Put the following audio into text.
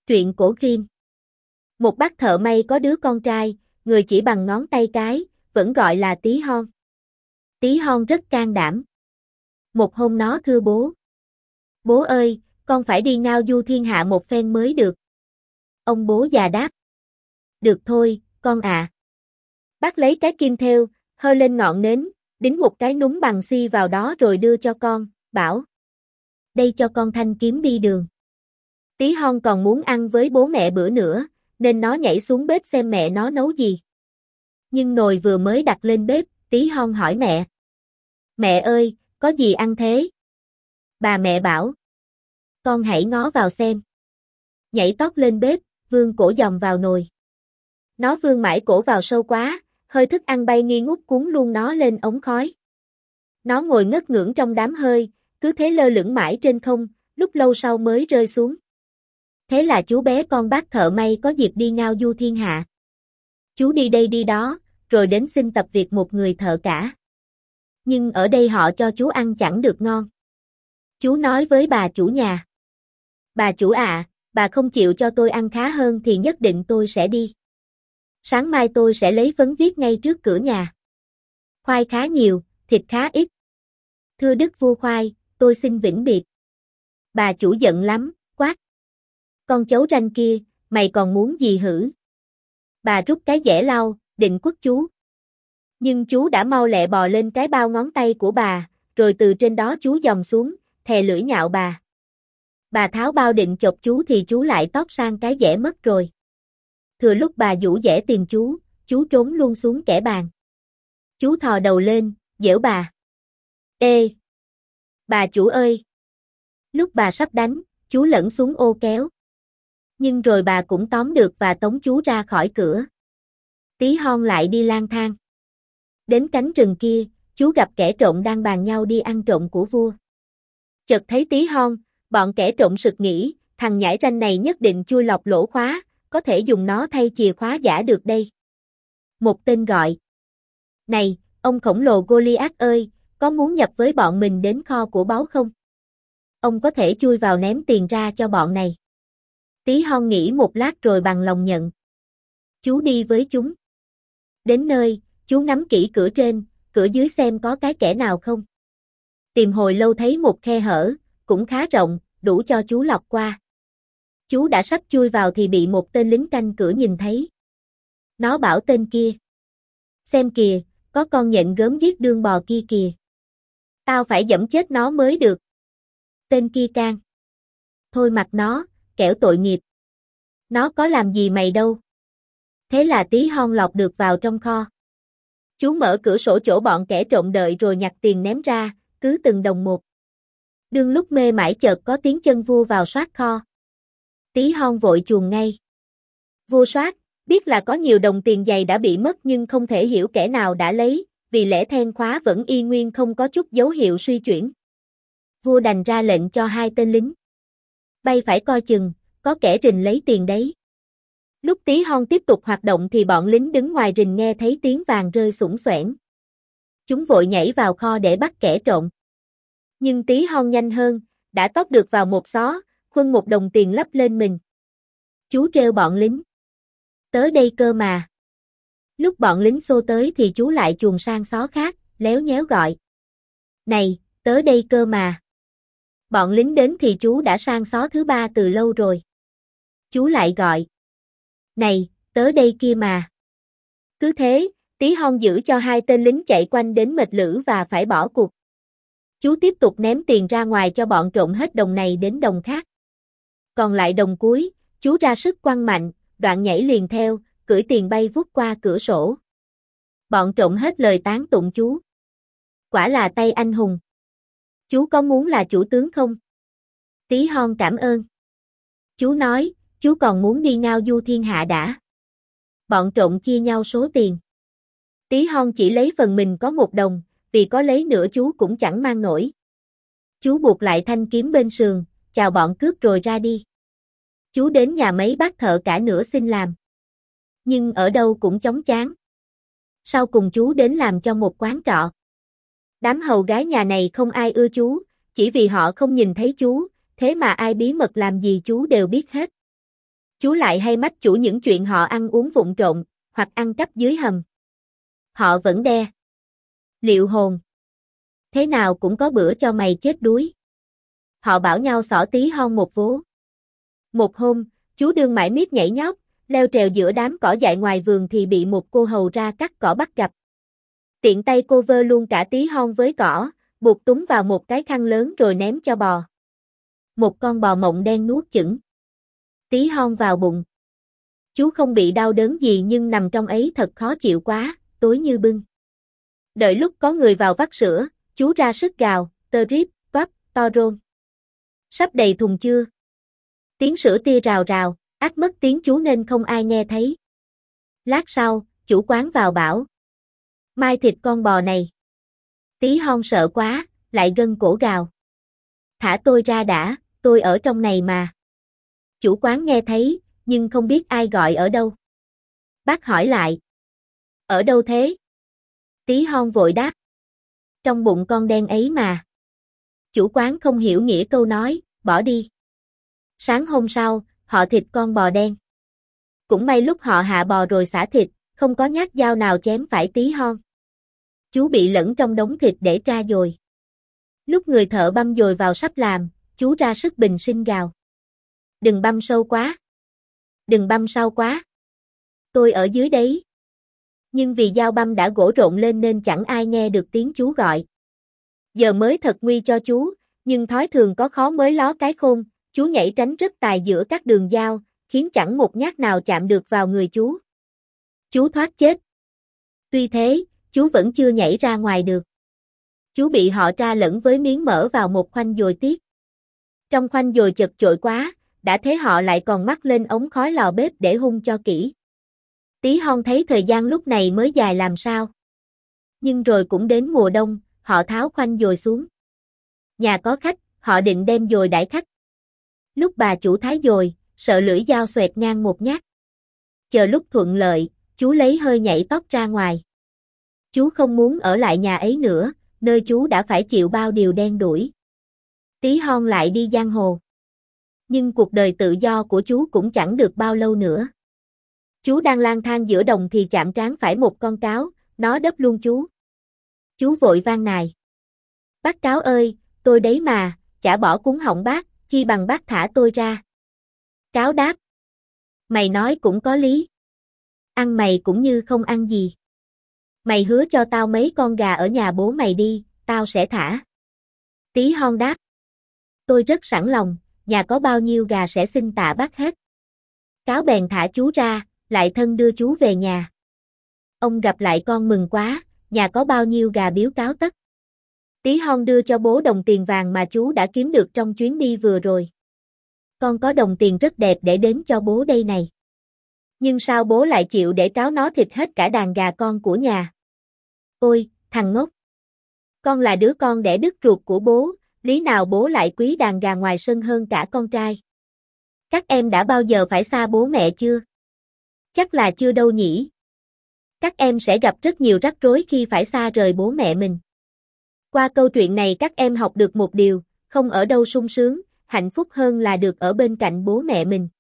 Truyện cổ Rim. Một bác thợ may có đứa con trai, người chỉ bằng ngón tay cái, vẫn gọi là Tí Hon. Tí Hon rất can đảm. Một hôm nó thưa bố. Bố ơi, con phải đi ngao du thiên hạ một phen mới được. Ông bố già đáp. Được thôi, con à. Bác lấy cái kim thêu, hơ lên ngọn nến, đính một cái núm bằng xi vào đó rồi đưa cho con, bảo. Đây cho con thanh kiếm đi đường. Tí Hon còn muốn ăn với bố mẹ bữa nữa, nên nó nhảy xuống bếp xem mẹ nó nấu gì. Nhưng nồi vừa mới đặt lên bếp, Tí Hon hỏi mẹ. Mẹ ơi, có gì ăn thế? Bà mẹ bảo. Con hãy ngó vào xem. Nhảy tót lên bếp, vươn cổ dòm vào nồi. Nó vươn mãi cổ vào sâu quá, hơi thức ăn bay nghi ngút cuốn luôn nó lên ống khói. Nó ngồi ngất ngưỡng trong đám hơi, cứ thế lơ lửng mãi trên không, lúc lâu sau mới rơi xuống. Thế là chú bé con bác thợ may có dịp đi ngao du thiên hạ. Chú đi đây đi đó, rồi đến xin tập việc một người thợ cả. Nhưng ở đây họ cho chú ăn chẳng được ngon. Chú nói với bà chủ nhà. Bà chủ ạ, bà không chịu cho tôi ăn khá hơn thì nhất định tôi sẽ đi. Sáng mai tôi sẽ lấy phấn viết ngay trước cửa nhà. Khoai khá nhiều, thịt khá ít. Thưa đức vua khoai, tôi xin vĩnh biệt. Bà chủ giận lắm, quát. Con cháu ranh kia, mày còn muốn gì hử? Bà rút cái dẻ lau, định quất chú. Nhưng chú đã mau lẹ bò lên cái bao ngón tay của bà, rồi từ trên đó chú dòm xuống, thè lưỡi nhạo bà. Bà tháo bao định chọc chú thì chú lại tót sang cái dẻ mất rồi. Thừa lúc bà vũ dẻ tìm chú trốn luôn xuống kẻ bàn. Chú thò đầu lên, giễu bà. Ê! Bà chủ ơi! Lúc bà sắp đánh, chú lẫn xuống ô kéo. Nhưng rồi bà cũng tóm được và tống chú ra khỏi cửa. Tí Hon lại đi lang thang. Đến cánh rừng kia, chú gặp kẻ trộm đang bàn nhau đi ăn trộm của vua. Chợt thấy Tí Hon, bọn kẻ trộm sực nghĩ, thằng nhãi ranh này nhất định chui lọt lỗ khóa, có thể dùng nó thay chìa khóa giả được đây. Một tên gọi. Này, ông khổng lồ Goliath ơi, có muốn nhập với bọn mình đến kho của báu không? Ông có thể chui vào ném tiền ra cho bọn này. Tí Hon nghĩ một lát rồi bằng lòng nhận. Chú đi với chúng. Đến nơi, chú ngắm kỹ cửa trên, cửa dưới xem có cái kẽ nào không. Tìm hồi lâu thấy một khe hở, cũng khá rộng, đủ cho chú lọt qua. Chú đã sắp chui vào thì bị một tên lính canh cửa nhìn thấy. Nó bảo tên kia. Xem kìa, có con nhện gớm ghiếc đương bò kia kìa. Tao phải giẫm chết nó mới được. Tên kia can. Thôi mặc nó, kẻo tội nghiệp. Nó có làm gì mày đâu. Thế là Tí Hon lọt được vào trong kho. Chú mở cửa sổ chỗ bọn kẻ trộm đợi rồi nhặt tiền ném ra, cứ từng đồng một. Đương lúc mê mải chợt có tiếng chân vua vào soát kho. Tí Hon vội chuồn ngay. Vua soát, biết là có nhiều đồng tiền dày đã bị mất nhưng không thể hiểu kẻ nào đã lấy, vì lẽ then khóa vẫn y nguyên không có chút dấu hiệu suy chuyển. Vua đành ra lệnh cho hai tên lính. Bay phải coi chừng, có kẻ rình lấy tiền đấy. Lúc Tí Hon tiếp tục hoạt động thì bọn lính đứng ngoài rình nghe thấy tiếng vàng rơi xủng xoẻn. Chúng vội nhảy vào kho để bắt kẻ trộm. Nhưng Tí Hon nhanh hơn, đã tót được vào một xó, khuân một đồng tiền lấp lên mình. Chú trêu bọn lính. Tới đây cơ mà. Lúc bọn lính xô tới thì chú lại chuồn sang xó khác, léo nhéo gọi. Này, tới đây cơ mà. Bọn lính đến thì chú đã sang xó thứ ba từ lâu rồi. Chú lại gọi. Này, tới đây kia mà. Cứ thế, Tí Hon giữ cho hai tên lính chạy quanh đến mệt lử và phải bỏ cuộc. Chú tiếp tục ném tiền ra ngoài cho bọn trộm hết đồng này đến đồng khác. Còn lại đồng cuối, chú ra sức quăng mạnh, đoạn nhảy liền theo, cưỡi tiền bay vút qua cửa sổ. Bọn trộm hết lời tán tụng chú. Quả là tay anh hùng. Chú có muốn là chủ tướng không? Tí Hon cảm ơn. Chú nói, chú còn muốn đi ngao du thiên hạ đã. Bọn trộm chia nhau số tiền. Tí Hon chỉ lấy phần mình có 1 đồng, vì có lấy nữa chú cũng chẳng mang nổi. Chú buộc lại thanh kiếm bên sườn, chào bọn cướp rồi ra đi. Chú đến nhà mấy bác thợ cả nữa xin làm. Nhưng ở đâu cũng chóng chán. Sau cùng chú đến làm cho một quán trọ. Đám hầu gái nhà này không ai ưa chú, chỉ vì họ không nhìn thấy chú, thế mà ai bí mật làm gì chú đều biết hết. Chú lại hay mách chủ những chuyện họ ăn uống vụng trộm, hoặc ăn cắp dưới hầm. Họ vẫn đe. Liệu hồn. Thế nào cũng có bữa cho mày chết đuối. Họ bảo nhau xỏ tí hon một vố. Một hôm, chú đương mãi miết nhảy nhót, leo trèo giữa đám cỏ dại ngoài vườn thì bị một cô hầu ra cắt cỏ bắt gặp. Tiện tay cô vơ luôn cả tí hon với cỏ, buộc túm vào một cái khăn lớn rồi ném cho bò. Một con bò mộng đen nuốt chửng tí hon vào bụng. Chú không bị đau đớn gì nhưng nằm trong ấy thật khó chịu quá, tối như bưng. Đợi lúc có người vào vắt sữa, chú ra sức gào, tơ ríp, toát, to rôn. Sắp đầy thùng chưa? Tiếng sữa tia rào rào, ắt mất tiếng chú nên không ai nghe thấy. Lát sau, chủ quán vào bảo. Mai thịt con bò này. Tí hon sợ quá, lại gân cổ gào. Thả tôi ra đã, tôi ở trong này mà. Chủ quán nghe thấy, nhưng không biết ai gọi ở đâu. Bác hỏi lại. Ở đâu thế? Tí hon vội đáp. Trong bụng con đen ấy mà. Chủ quán không hiểu nghĩa câu nói, bỏ đi. Sáng hôm sau, họ thịt con bò đen. Cũng may lúc họ hạ bò rồi xả thịt, không có nhát dao nào chém phải tí hon. Chú bị lẫn trong đống thịt để tra dồi. Lúc người thợ băm dồi vào sắp làm, chú ra sức bình sinh gào. Đừng băm sâu quá. Đừng băm sâu quá. Tôi ở dưới đấy. Nhưng vì dao băm đã gỗ rộn lên nên chẳng ai nghe được tiếng chú gọi. Giờ mới thật nguy cho chú, nhưng thói thường có khó mới ló cái khôn, chú nhảy tránh rất tài giữa các đường dao, khiến chẳng một nhát nào chạm được vào người chú. Chú thoát chết. Tuy thế, chú vẫn chưa nhảy ra ngoài được. Chú bị họ tra lẫn với miếng mỡ vào một khoanh dồi tiết. Trong khoanh dồi chật chội quá, đã thế họ lại còn mắc lên ống khói lò bếp để hun cho kỹ. Tí hon thấy thời gian lúc này mới dài làm sao. Nhưng rồi cũng đến mùa đông, họ tháo khoanh dồi xuống. Nhà có khách, họ định đem dồi đãi khách. Lúc bà chủ thái dồi, sợ lưỡi dao xoẹt ngang một nhát. Chờ lúc thuận lợi, chú lấy hơi nhảy tót ra ngoài. Chú không muốn ở lại nhà ấy nữa, nơi chú đã phải chịu bao điều đen đủi. Tí hon lại đi giang hồ. Nhưng cuộc đời tự do của chú cũng chẳng được bao lâu nữa. Chú đang lang thang giữa đồng thì chạm trán phải một con cáo, nó đớp luôn chú. Chú vội van nài. Bác cáo ơi, tôi đấy mà, chả bỏ cuốn họng bác, chi bằng bác thả tôi ra. Cáo đáp. Mày nói cũng có lý. Ăn mày cũng như không ăn gì. Mày hứa cho tao mấy con gà ở nhà bố mày đi, tao sẽ thả. Tí hon đáp. Tôi rất sẵn lòng, nhà có bao nhiêu gà sẽ xin tạ bác hết. Cáo bèn thả chú ra, lại thân đưa chú về nhà. Ông gặp lại con mừng quá, nhà có bao nhiêu gà biếu cáo tất. Tí hon đưa cho bố đồng tiền vàng mà chú đã kiếm được trong chuyến đi vừa rồi. Con có đồng tiền rất đẹp để đến cho bố đây này. Nhưng sao bố lại chịu để cáo nó thịt hết cả đàn gà con của nhà? Ôi, thằng ngốc! Con là đứa con đẻ đứt ruột của bố, lý nào bố lại quý đàn gà ngoài sân hơn cả con trai? Các em đã bao giờ phải xa bố mẹ chưa? Chắc là chưa đâu nhỉ? Các em sẽ gặp rất nhiều rắc rối khi phải xa rời bố mẹ mình. Qua câu chuyện này các em học được một điều, không ở đâu sung sướng, hạnh phúc hơn là được ở bên cạnh bố mẹ mình.